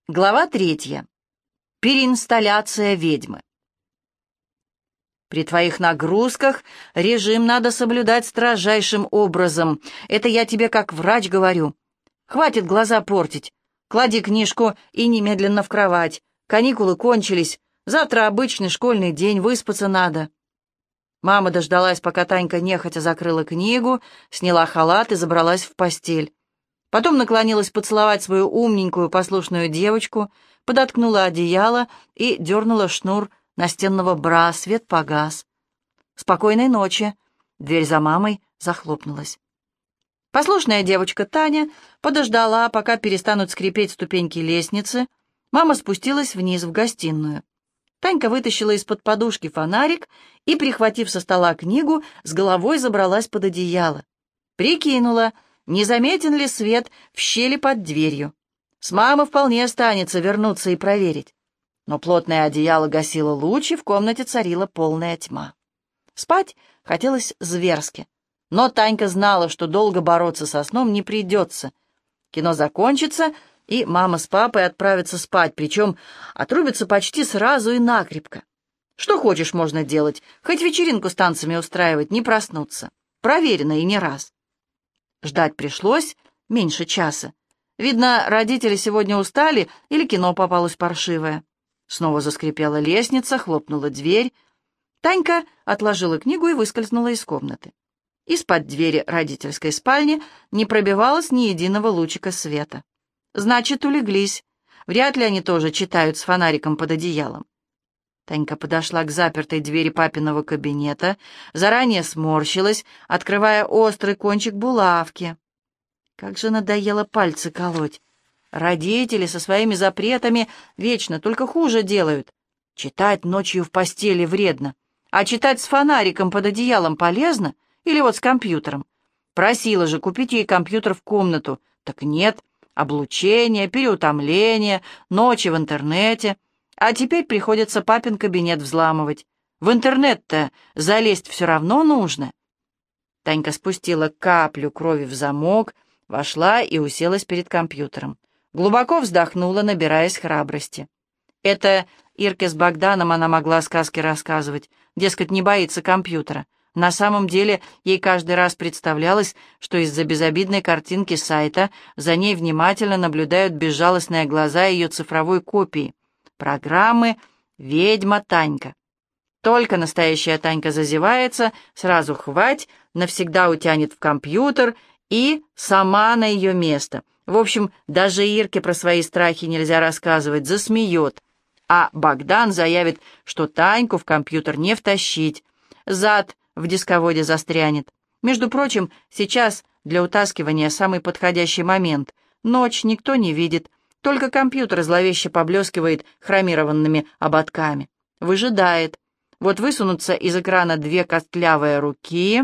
Глава 3. Переинсталляция ведьмы. При твоих нагрузках режим надо соблюдать строжайшим образом. Это я тебе как врач говорю. Хватит глаза портить. Клади книжку и немедленно в кровать. Каникулы кончились. Завтра обычный школьный день, выспаться надо. Мама дождалась, пока Танька нехотя закрыла книгу, сняла халат и забралась в постель. Потом наклонилась поцеловать свою умненькую послушную девочку, подоткнула одеяло и дернула шнур настенного бра, свет погас. «Спокойной ночи!» Дверь за мамой захлопнулась. Послушная девочка Таня подождала, пока перестанут скрипеть ступеньки лестницы. Мама спустилась вниз в гостиную. Танька вытащила из-под подушки фонарик и, прихватив со стола книгу, с головой забралась под одеяло. Прикинула, не заметен ли свет в щели под дверью. С мамы вполне останется вернуться и проверить. Но плотное одеяло гасило луч, и в комнате царила полная тьма. Спать хотелось зверски. Но Танька знала, что долго бороться со сном не придется. Кино закончится, и мама с папой отправятся спать, причем отрубятся почти сразу и накрепко. Что хочешь можно делать, хоть вечеринку с танцами устраивать, не проснуться. Проверено и не раз. Ждать пришлось меньше часа. Видно, родители сегодня устали или кино попалось паршивое. Снова заскрипела лестница, хлопнула дверь. Танька отложила книгу и выскользнула из комнаты. Из-под двери родительской спальни не пробивалось ни единого лучика света. Значит, улеглись. Вряд ли они тоже читают с фонариком под одеялом. Танька подошла к запертой двери папиного кабинета, заранее сморщилась, открывая острый кончик булавки. Как же надоело пальцы колоть. Родители со своими запретами вечно только хуже делают. Читать ночью в постели вредно, а читать с фонариком под одеялом полезно или вот с компьютером. Просила же купить ей компьютер в комнату. Так нет, облучение, переутомление, ночи в интернете. А теперь приходится папин кабинет взламывать. В интернет-то залезть все равно нужно. Танька спустила каплю крови в замок, вошла и уселась перед компьютером. Глубоко вздохнула, набираясь храбрости. Это Ирке с Богданом она могла сказки рассказывать, дескать, не боится компьютера. На самом деле ей каждый раз представлялось, что из-за безобидной картинки сайта за ней внимательно наблюдают безжалостные глаза ее цифровой копии. Программы «Ведьма Танька». Только настоящая Танька зазевается, сразу хвать, навсегда утянет в компьютер и сама на ее место. В общем, даже Ирке про свои страхи нельзя рассказывать, засмеет. А Богдан заявит, что Таньку в компьютер не втащить, зад в дисководе застрянет. Между прочим, сейчас для утаскивания самый подходящий момент. Ночь никто не видит. Только компьютер зловеще поблескивает хромированными ободками. Выжидает. Вот высунутся из экрана две костлявые руки.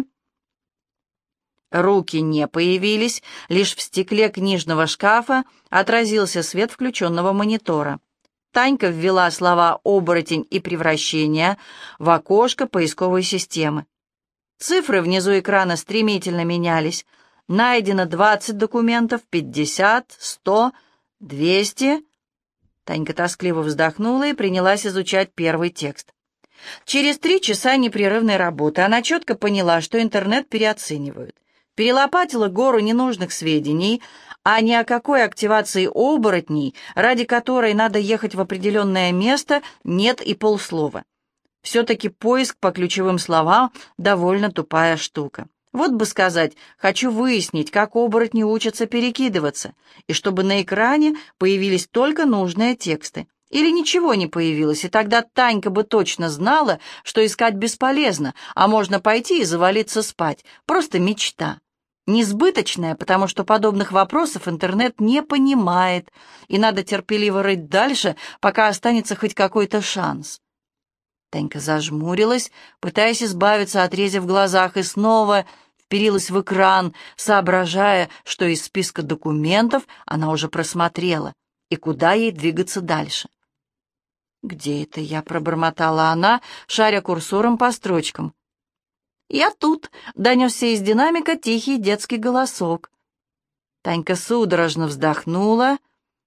Руки не появились, лишь в стекле книжного шкафа отразился свет включенного монитора. Танька ввела слова «оборотень» и «превращение» в окошко поисковой системы. Цифры внизу экрана стремительно менялись. Найдено 20 документов, 50, 100... 200. Танька тоскливо вздохнула и принялась изучать первый текст. Через 3 часа непрерывной работы она четко поняла, что интернет переоценивают. Перелопатила гору ненужных сведений, а ни о какой активации оборотней, ради которой надо ехать в определенное место, нет и полслова. Все-таки поиск по ключевым словам довольно тупая штука. Вот бы сказать, хочу выяснить, как оборотни учатся перекидываться, и чтобы на экране появились только нужные тексты. Или ничего не появилось, и тогда Танька бы точно знала, что искать бесполезно, а можно пойти и завалиться спать. Просто мечта. Несбыточная, потому что подобных вопросов интернет не понимает, и надо терпеливо рыть дальше, пока останется хоть какой-то шанс. Танька зажмурилась, пытаясь избавиться от рези в глазах, и снова вперилась в экран, соображая, что из списка документов она уже просмотрела, и куда ей двигаться дальше. «Где это я?» — пробормотала она, шаря курсором по строчкам. «Я тут», — донесся из динамика тихий детский голосок. Танька судорожно вздохнула,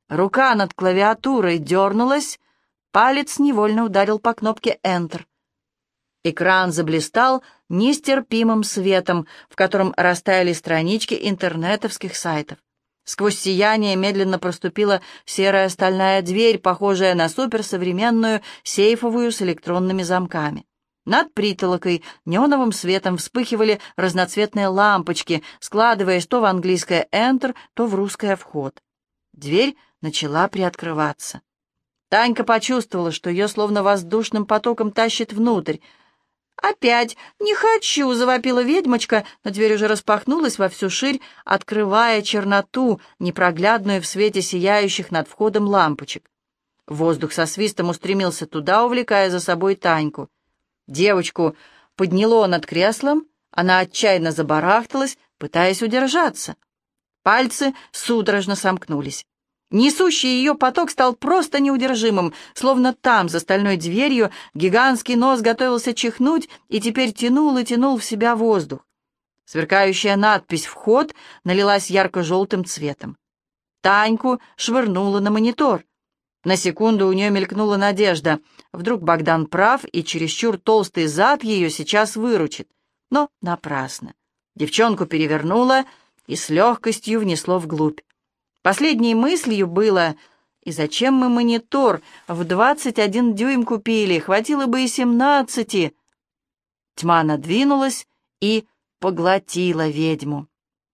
Рука над клавиатурой дернулась, палец невольно ударил по кнопке Enter. Экран заблистал нестерпимым светом, в котором растаяли странички интернетовских сайтов. Сквозь сияние медленно проступила серая стальная дверь, похожая на суперсовременную сейфовую с электронными замками. Над притолокой неоновым светом вспыхивали разноцветные лампочки, складываясь то в английское «Enter», то в русское «Вход». Дверь начала приоткрываться. Танька почувствовала, что ее словно воздушным потоком тащит внутрь. «Опять не хочу!» — завопила ведьмочка, но дверь уже распахнулась во всю ширь, открывая черноту, непроглядную в свете сияющих над входом лампочек. Воздух со свистом устремился туда, увлекая за собой Таньку. Девочку подняло над креслом, она отчаянно забарахталась, пытаясь удержаться. Пальцы судорожно сомкнулись. Несущий ее поток стал просто неудержимым, словно там, за стальной дверью, гигантский нос готовился чихнуть и теперь тянул и тянул в себя воздух. Сверкающая надпись «Вход» налилась ярко-желтым цветом. Таньку швырнула на монитор. На секунду у нее мелькнула надежда. Вдруг Богдан прав, и чересчур толстый зад ее сейчас выручит. Но напрасно. Девчонку перевернуло и с легкостью внесло вглубь. Последней мыслью было: и зачем мы монитор в 21 дюйм купили? Хватило бы и 17. Тьма надвинулась и поглотила ведьму.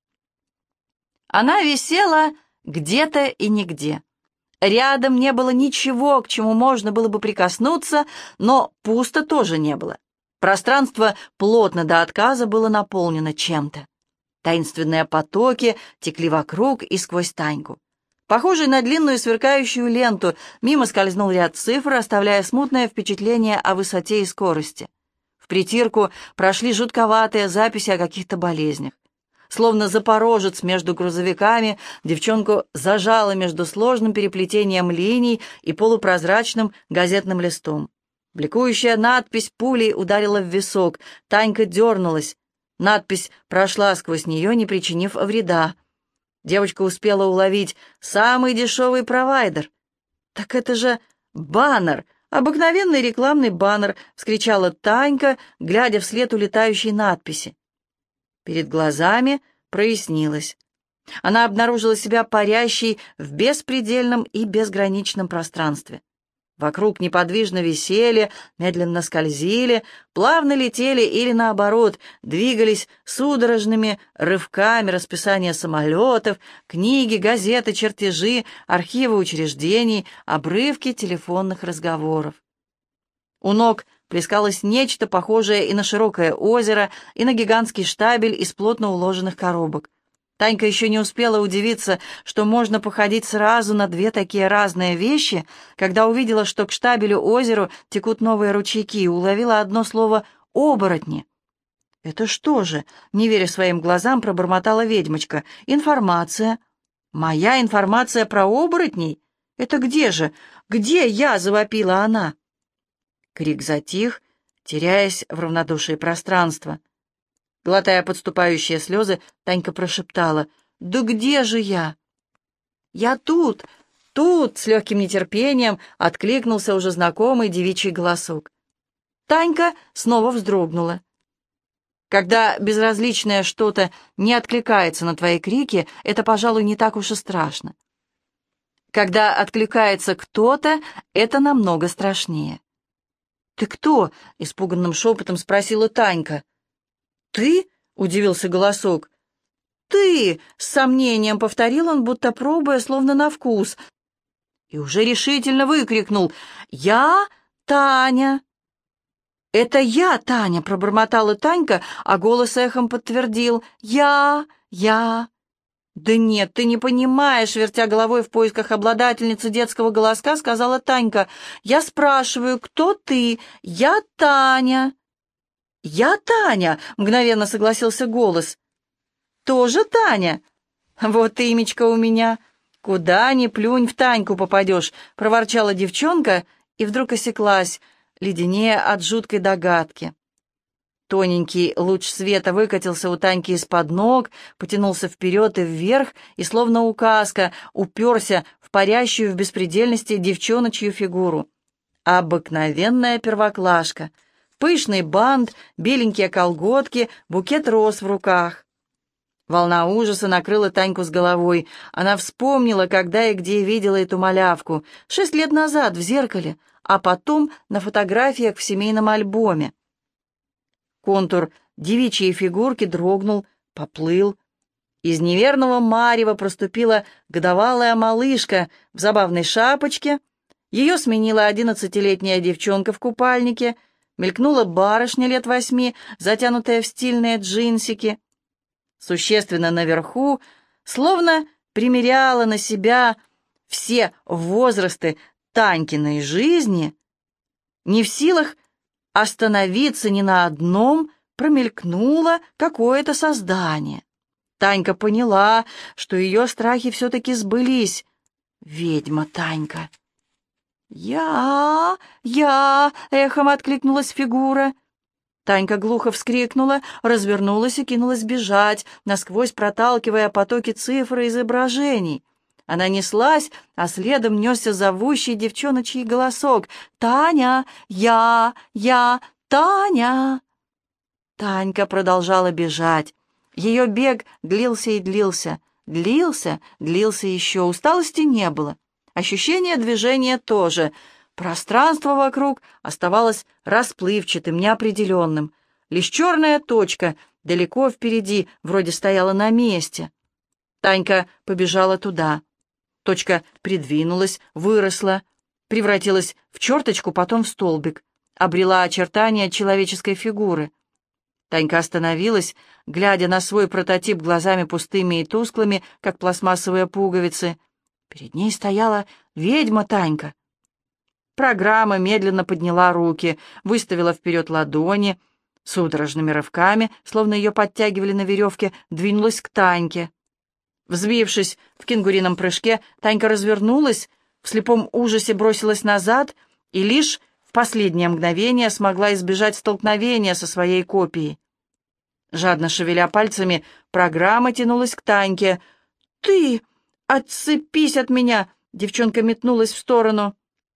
Она висела где-то и нигде. Рядом не было ничего, к чему можно было бы прикоснуться, но пусто тоже не было. Пространство плотно до отказа было наполнено чем-то. Таинственные потоки текли вокруг и сквозь Таньку. Похожий на длинную сверкающую ленту, мимо скользнул ряд цифр, оставляя смутное впечатление о высоте и скорости. В притирку прошли жутковатые записи о каких-то болезнях. Словно запорожец между грузовиками, девчонку зажало между сложным переплетением линий и полупрозрачным газетным листом. Бликующая надпись пулей ударила в висок. Танька дернулась. Надпись прошла сквозь нее, не причинив вреда. Девочка успела уловить самый дешевый провайдер. «Так это же баннер, обыкновенный рекламный баннер!» — вскричала Танька, глядя вслед улетающей надписи. Перед глазами прояснилось. Она обнаружила себя парящей в беспредельном и безграничном пространстве. Вокруг неподвижно висели, медленно скользили, плавно летели или, наоборот, двигались судорожными рывками расписания самолетов, книги, газеты, чертежи, архивы учреждений, обрывки телефонных разговоров. У ног плескалось нечто похожее и на широкое озеро, и на гигантский штабель из плотно уложенных коробок. Танька еще не успела удивиться, что можно походить сразу на две такие разные вещи, когда увидела, что к штабелю-озеру текут новые ручейки, и уловила одно слово «оборотни». «Это что же?» — не веря своим глазам, пробормотала ведьмочка. «Информация. Моя информация про оборотней? Это где же? Где я?» — завопила она. Крик затих, теряясь в равнодушии пространства. Глотая подступающие слезы, Танька прошептала: «Да где же я?» «Я тут, тут!» — с легким нетерпением откликнулся уже знакомый девичий голосок. Танька снова вздрогнула. Когда безразличное что-то не откликается на твои крики, это, пожалуй, не так уж и страшно. Когда откликается кто-то, это намного страшнее. «Ты кто?» — испуганным шепотом спросила Танька. «Ты?» — удивился голосок. «Ты!» — с сомнением повторил он, будто пробуя, словно на вкус. И уже решительно выкрикнул: «Я Таня!» «Это я, Таня!» — пробормотала Танька, а голос эхом подтвердил: «Я! «Да нет, ты не понимаешь», — вертя головой в поисках обладательницы детского голоска, сказала Танька. «Я спрашиваю, кто ты? Я Таня». «Я Таня», — мгновенно согласился голос. «Тоже Таня? Вот имечко у меня. Куда ни плюнь, в Таньку попадешь», — проворчала девчонка и вдруг осеклась, леденея от жуткой догадки. Тоненький луч света выкатился у Таньки из-под ног, потянулся вперед и вверх, и, словно указка, уперся в в парящую в беспредельности девчоночью фигуру. Обыкновенная первоклашка. Пышный бант, беленькие колготки, букет роз в руках. Волна ужаса накрыла Таньку с головой. Она вспомнила, когда и где видела эту малявку. 6 лет назад в зеркале, а потом на фотографиях в семейном альбоме. Контур девичьей фигурки дрогнул, поплыл. Из неверного марева проступила годовалая малышка в забавной шапочке. Ее сменила 11-летняя девчонка в купальнике. Мелькнула барышня лет 8, затянутая в стильные джинсики. Существенно наверху, словно примеряла на себя все возрасты Танькиной жизни, не в силах остановиться ни на одном, промелькнуло какое-то создание. Танька поняла, что ее страхи все-таки сбылись. Ведьма Танька. «Я!» — эхом откликнулась фигура. Танька глухо вскрикнула, развернулась и кинулась бежать, насквозь проталкивая потоки цифр и изображений. Она неслась, а следом несся зовущий девчоночий голосок. «Таня! Я! Таня!» Танька продолжала бежать. Ее бег длился и длился, длился еще. Усталости не было. Ощущение движения тоже. Пространство вокруг оставалось расплывчатым, неопределенным. Лишь черная точка далеко впереди вроде стояла на месте. Танька побежала туда. Точка придвинулась, выросла, превратилась в черточку, потом в столбик, обрела очертания человеческой фигуры. Танька остановилась, глядя на свой прототип глазами пустыми и тусклыми, как пластмассовые пуговицы. Перед ней стояла ведьма Танька. Программа медленно подняла руки, выставила вперед ладони, судорожными рывками, словно ее подтягивали на веревке, двинулась к Таньке. Взвившись в кенгурином прыжке, Танька развернулась, в слепом ужасе бросилась назад и лишь в последнее мгновение смогла избежать столкновения со своей копией. Жадно шевеля пальцами, программа тянулась к Таньке. «Ты! Отцепись от меня!» Девчонка метнулась в сторону.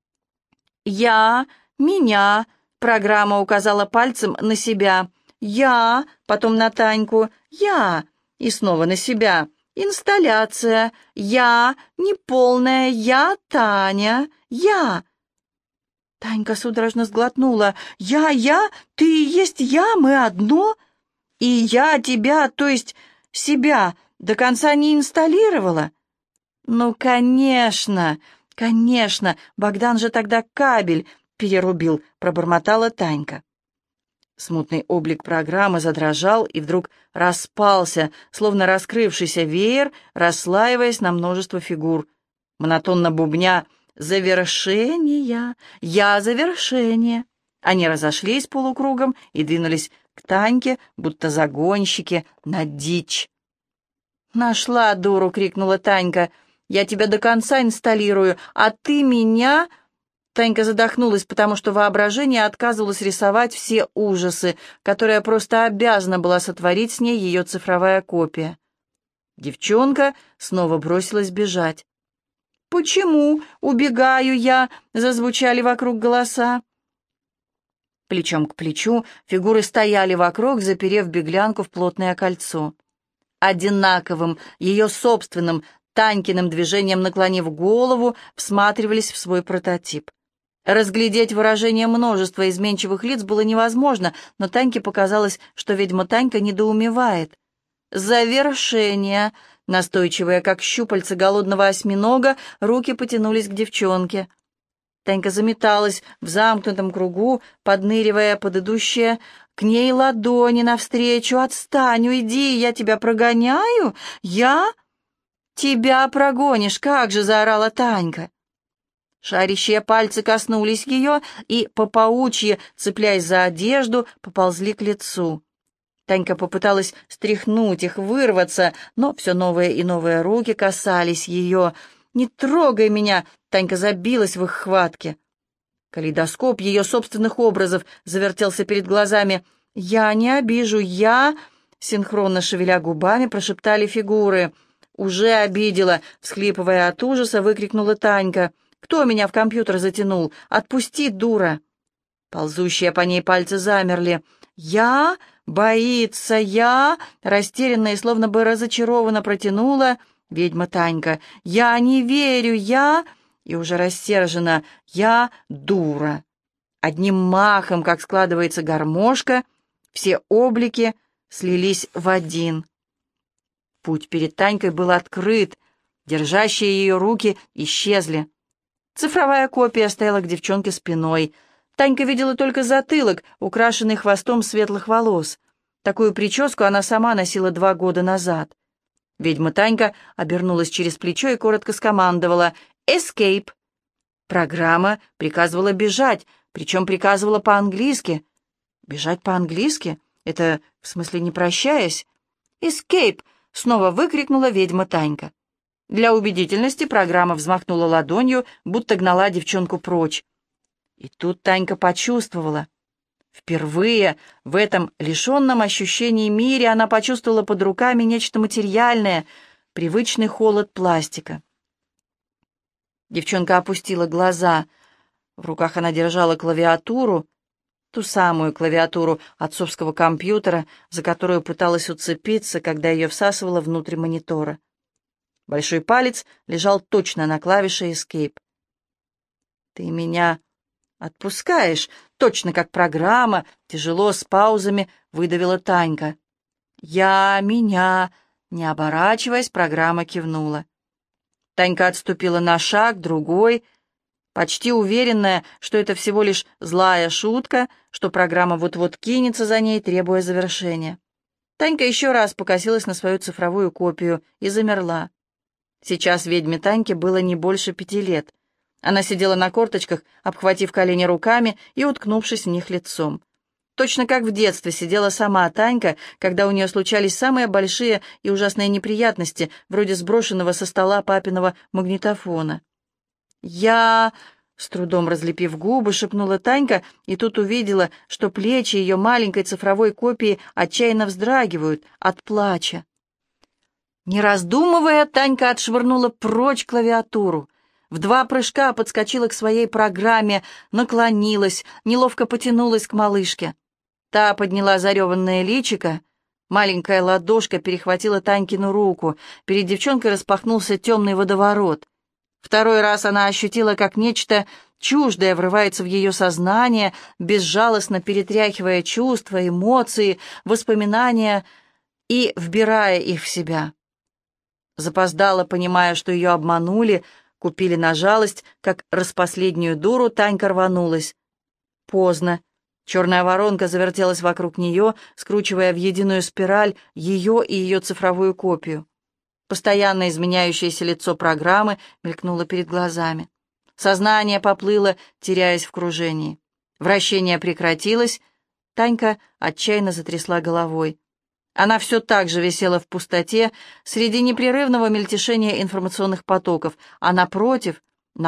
Меня!» Программа указала пальцем на себя. «Я!» Потом на Таньку. «Я!» И снова на себя. «Инсталляция! Я! Неполная! Я Таня! Я!» Танька судорожно сглотнула. «Я! Ты и есть я! Мы одно! И я тебя, то есть себя, до конца не инсталлировала?» «Ну, конечно! Конечно! Богдан же тогда кабель перерубил!» — пробормотала Танька. Смутный облик программы задрожал и вдруг распался, словно раскрывшийся веер, расслаиваясь на множество фигур. Монотонно бубня «Завершение! Я завершение!» Они разошлись полукругом и двинулись к Таньке, будто загонщики, на дичь. «Нашла дуру!» — крикнула Танька. «Я тебя до конца инсталлирую, а ты меня...» Танька задохнулась, потому что воображение отказывалось рисовать все ужасы, которые просто обязана была сотворить с ней ее цифровая копия. Девчонка снова бросилась бежать. «Почему убегаю я?» — зазвучали вокруг голоса. Плечом к плечу фигуры стояли вокруг, заперев беглянку в плотное кольцо. Одинаковым, ее собственным, Танькиным движением наклонив голову, всматривались в свой прототип. Разглядеть выражение множества изменчивых лиц было невозможно, но Таньке показалось, что ведьма Танька недоумевает. «Завершение!» Настойчивые, как щупальца голодного осьминога, руки потянулись к девчонке. Танька заметалась в замкнутом кругу, подныривая под идущие к ней ладони навстречу. «Отстань, уйди, я тебя прогоняю! Я...» «Тебя прогонишь, как же!» — заорала Танька. Шарящие пальцы коснулись ее и, по паучьи, цепляясь за одежду, поползли к лицу. Танька попыталась стряхнуть их, вырваться, но все новые и новые руки касались ее. «Не трогай меня!» — Танька забилась в их хватке. Калейдоскоп ее собственных образов завертелся перед глазами. «Я не обижу, я...» — синхронно шевеля губами, прошептали фигуры. «Уже обидела!» — всхлипывая от ужаса, выкрикнула Танька. «Кто меня в компьютер затянул? Отпусти, дура!» Ползущие по ней пальцы замерли. «Я? Боится я?» — растерянно и словно бы разочарованно протянула ведьма Танька. «Я не верю, я...» И уже рассержена. «Я дура». Одним махом, как складывается гармошка, все облики слились в один. Путь перед Танькой был открыт, держащие ее руки исчезли. Цифровая копия стояла к девчонке спиной. Танька видела только затылок, украшенный хвостом светлых волос. Такую прическу она сама носила 2 года назад. Ведьма Танька обернулась через плечо и коротко скомандовала «Escape». Программа приказывала бежать, причем приказывала по-английски. Бежать по-английски? Это, в смысле, не прощаясь? «Escape!» — снова выкрикнула ведьма Танька. Для убедительности программа взмахнула ладонью, будто гнала девчонку прочь. И тут Танька почувствовала. Впервые в этом лишенном ощущений мире она почувствовала под руками нечто материальное, привычный холод пластика. Девчонка опустила глаза. В руках она держала клавиатуру, ту самую клавиатуру отцовского компьютера, за которую пыталась уцепиться, когда ее всасывало внутрь монитора. Большой палец лежал точно на клавише Escape. «Ты меня отпускаешь?» Точно как программа, тяжело, с паузами, выдавила Танька. «Меня...» Не оборачиваясь, программа кивнула. Танька отступила на шаг, другой, почти уверенная, что это всего лишь злая шутка, что программа вот-вот кинется за ней, требуя завершения. Танька еще раз покосилась на свою цифровую копию и замерла. Сейчас ведьме Таньке было не больше 5 лет. Она сидела на корточках, обхватив колени руками и уткнувшись в них лицом. Точно как в детстве сидела сама Танька, когда у нее случались самые большие и ужасные неприятности, вроде сброшенного со стола папиного магнитофона. «Я...» — с трудом разлепив губы, шепнула Танька, и тут увидела, что плечи ее маленькой цифровой копии отчаянно вздрагивают от плача. Не раздумывая, Танька отшвырнула прочь клавиатуру. В 2 прыжка подскочила к своей программе, наклонилась, неловко потянулась к малышке. Та подняла зареванное личико. Маленькая ладошка перехватила Танькину руку. Перед девчонкой распахнулся темный водоворот. Второй раз она ощутила, как нечто чуждое врывается в ее сознание, безжалостно перетряхивая чувства, эмоции, воспоминания и вбирая их в себя. Запоздала, понимая, что ее обманули, купили на жалость, как распоследнюю дуру, Танька рванулась. Поздно. Черная воронка завертелась вокруг нее, скручивая в единую спираль ее и ее цифровую копию. Постоянно изменяющееся лицо программы мелькнуло перед глазами. Сознание поплыло, теряясь в кружении. Вращение прекратилось. Танька отчаянно затрясла головой. Она все так же висела в пустоте среди непрерывного мельтешения информационных потоков, а напротив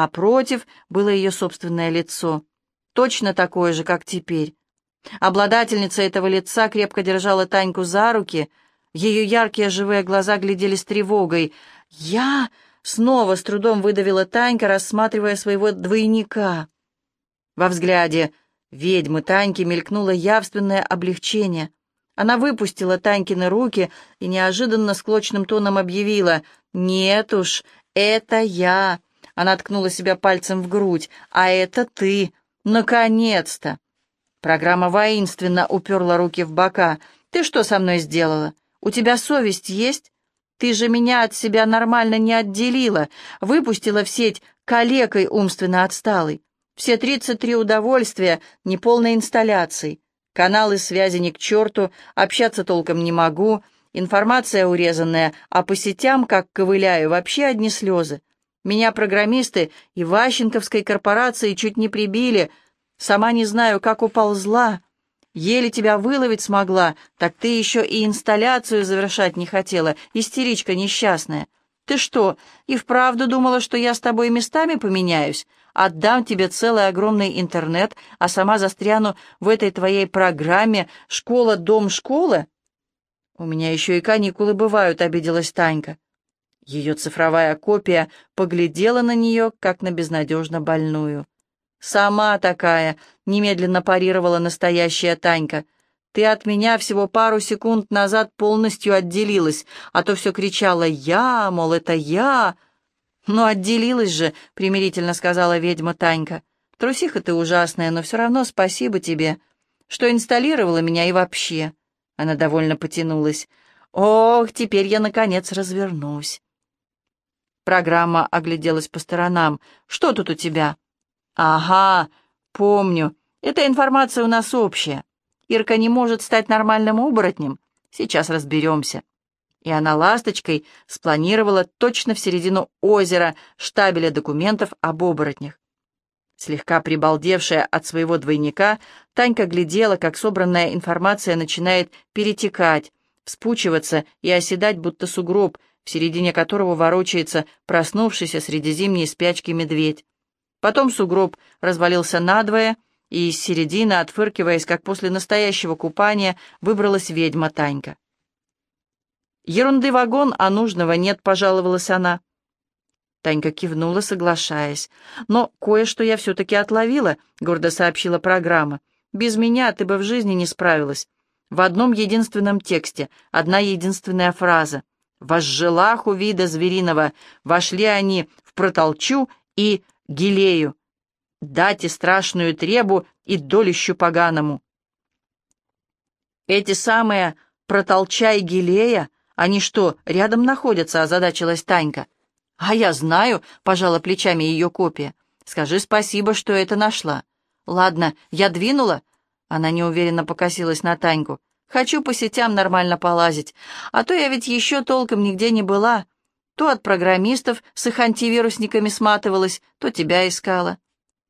было ее собственное лицо, точно такое же, как теперь. Обладательница этого лица крепко держала Таньку за руки, ее яркие живые глаза глядели с тревогой. «Я...» — снова с трудом выдавила Танька, рассматривая своего двойника. Во взгляде ведьмы Таньки мелькнуло явственное облегчение. Она выпустила Танькины руки и неожиданно склочным тоном объявила: «Нет уж, это я!» Она ткнула себя пальцем в грудь. «А это ты! Наконец-то!» Программа воинственно уперла руки в бока. «Ты что со мной сделала? У тебя совесть есть? Ты же меня от себя нормально не отделила, выпустила в сеть калекой умственно отсталой. Все 33 удовольствия неполной инсталляции. Каналы связи ни к черту, общаться толком не могу, информация урезанная, а по сетям, как ковыляю, вообще одни слезы. Меня программисты и Ващенковской корпорации чуть не прибили, сама не знаю, как уползла. Еле тебя выловить смогла, так ты еще и инсталляцию завершать не хотела, истеричка несчастная. Ты что, и вправду думала, что я с тобой местами поменяюсь? Отдам тебе целый огромный интернет, а сама застряну в этой твоей программе «Школа, дом, школа»?» «У меня еще и каникулы бывают», — обиделась Танька. Ее цифровая копия поглядела на нее, как на безнадежно больную. «Сама такая», — немедленно парировала настоящая Танька. «Ты от меня всего пару секунд назад полностью отделилась, а то все кричала «я», мол, это я». «Ну, отделилась же», — примирительно сказала ведьма Танька. «Трусиха ты ужасная, но все равно спасибо тебе, что инсталлировала меня и вообще». Она довольно потянулась. «Ох, теперь я, наконец, развернусь». Программа огляделась по сторонам. «Что тут у тебя?» «Ага, помню. Эта информация у нас общая. Ирка не может стать нормальным оборотнем. Сейчас разберемся». И она ласточкой спланировала точно в середину озера штабеля документов об оборотнях. Слегка прибалдевшая от своего двойника, Танька глядела, как собранная информация начинает перетекать, вспучиваться и оседать, будто сугроб, в середине которого ворочается проснувшийся среди зимней спячки медведь. Потом сугроб развалился надвое, и из середины, отфыркиваясь, как после настоящего купания, выбралась ведьма Танька. «Ерунды вагон, а нужного нет», — пожаловалась она. Танька кивнула, соглашаясь. «Но кое-что я все-таки отловила», — гордо сообщила программа. «Без меня ты бы в жизни не справилась. В одном единственном тексте, одна единственная фраза. «Возжелах у вида звериного, вошли они в протолчу и гилею, дати страшную требу и долищу поганому». Эти самые протолча и гилея, они что, рядом находятся, озадачилась Танька. «А я знаю», — пожала плечами ее копия. «Скажи спасибо, что это нашла». «Ладно, я двинула?» Она неуверенно покосилась на Таньку. «Хочу по сетям нормально полазить, а то я ведь еще толком нигде не была. То от программистов с их антивирусниками сматывалась, то тебя искала».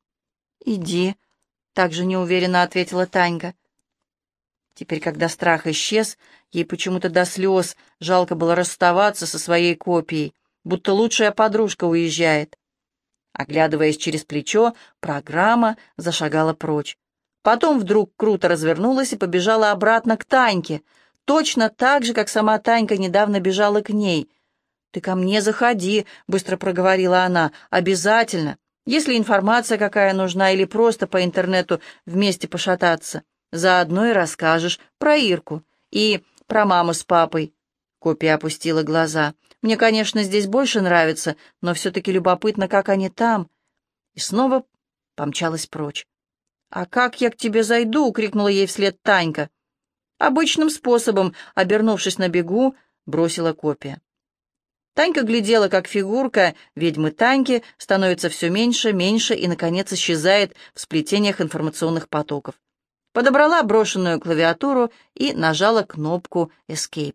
«Иди», — также неуверенно ответила Танька. Теперь, когда страх исчез, ей почему-то до слез жалко было расставаться со своей копией, будто лучшая подружка уезжает. Оглядываясь через плечо, программа зашагала прочь. Потом вдруг круто развернулась и побежала обратно к Таньке, точно так же, как сама Танька недавно бежала к ней. «Ты ко мне заходи», — быстро проговорила она, — «обязательно, если информация какая нужна или просто по интернету вместе пошататься. Заодно и расскажешь про Ирку и про маму с папой». Копия опустила глаза. «Мне, конечно, здесь больше нравится, но все-таки любопытно, как они там». И снова помчалась прочь. «А как я к тебе зайду?» — крикнула ей вслед Танька. «Обычным способом», — обернувшись на бегу, бросила копия. Танька глядела, как фигурка ведьмы Таньки становится все меньше, меньше и, наконец, исчезает в сплетениях информационных потоков. Подобрала брошенную клавиатуру и нажала кнопку «Escape».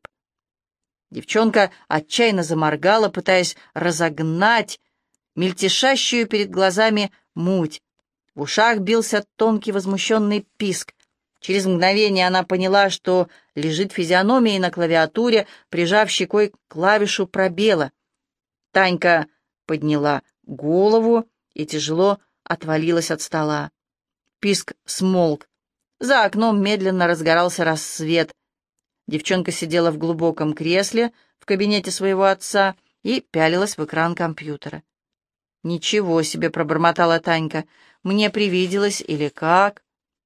Девчонка отчаянно заморгала, пытаясь разогнать мельтешащую перед глазами муть. В ушах бился тонкий возмущенный писк. Через мгновение она поняла, что лежит физиономией на клавиатуре, прижав щекой к клавишу пробела. Танька подняла голову и тяжело отвалилась от стола. Писк смолк. За окном медленно разгорался рассвет. Девчонка сидела в глубоком кресле в кабинете своего отца и пялилась в экран компьютера. «Ничего себе!» — пробормотала Танька. «Мне привиделось или как?»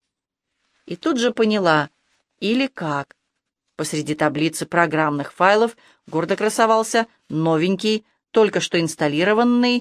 И тут же поняла, или как. Посреди таблицы программных файлов гордо красовался новенький, только что инсталлированный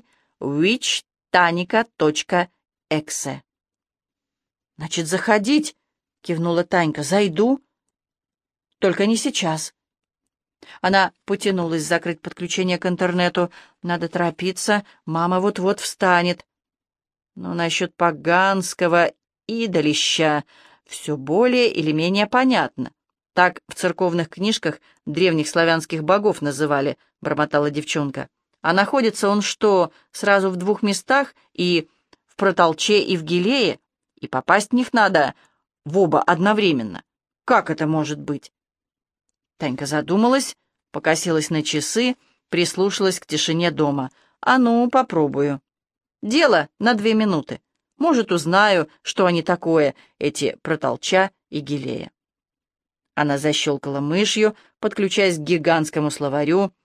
witchtanica.exe. «Значит, заходить!» — кивнула Танька. «Зайду. Только не сейчас». Она потянулась закрыть подключение к интернету. «Надо торопиться, мама вот-вот встанет». Но насчет поганского идолища все более или менее понятно. Так в церковных книжках древних славянских богов называли, бормотала девчонка. А находится он что, сразу в двух местах, и в Протолче, и в Гилее? И попасть в них надо в оба одновременно. Как это может быть? Танька задумалась, покосилась на часы, прислушалась к тишине дома. «А ну, попробую. Дело на 2 минуты. Может, узнаю, что они такое, эти Протолча и Гилея». Она защелкала мышью, подключаясь к гигантскому словарю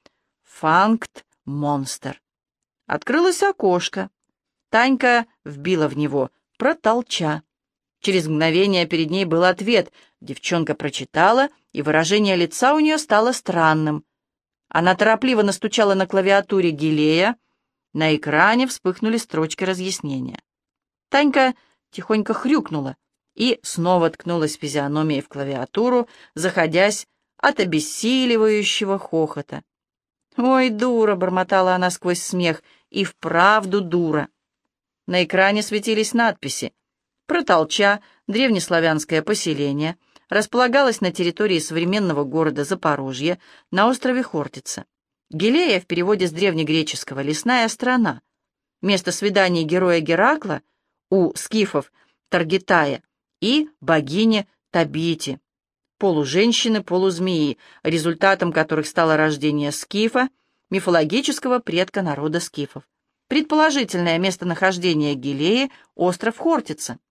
Фанкт-монстр. Открылось окошко. Танька вбила в него «протолча». Через мгновение перед ней был ответ. Девчонка прочитала, и выражение лица у нее стало странным. Она торопливо настучала на клавиатуре Гилея. На экране вспыхнули строчки разъяснения. Танька тихонько хрюкнула и снова ткнулась физиономией в клавиатуру, заходясь от обессиливающего хохота. «Ой, дура!» — бормотала она сквозь смех. «И вправду дура!» На экране светились надписи. Протолча, древнеславянское поселение, располагалось на территории современного города Запорожье на острове Хортица. Гилея в переводе с древнегреческого «лесная страна». Место свиданий героя Геракла у скифов Таргитая и богини Табити, полуженщины, полузмеи, результатом которых стало рождение скифа, мифологического предка народа скифов. Предположительное местонахождение Гилеи — остров Хортица.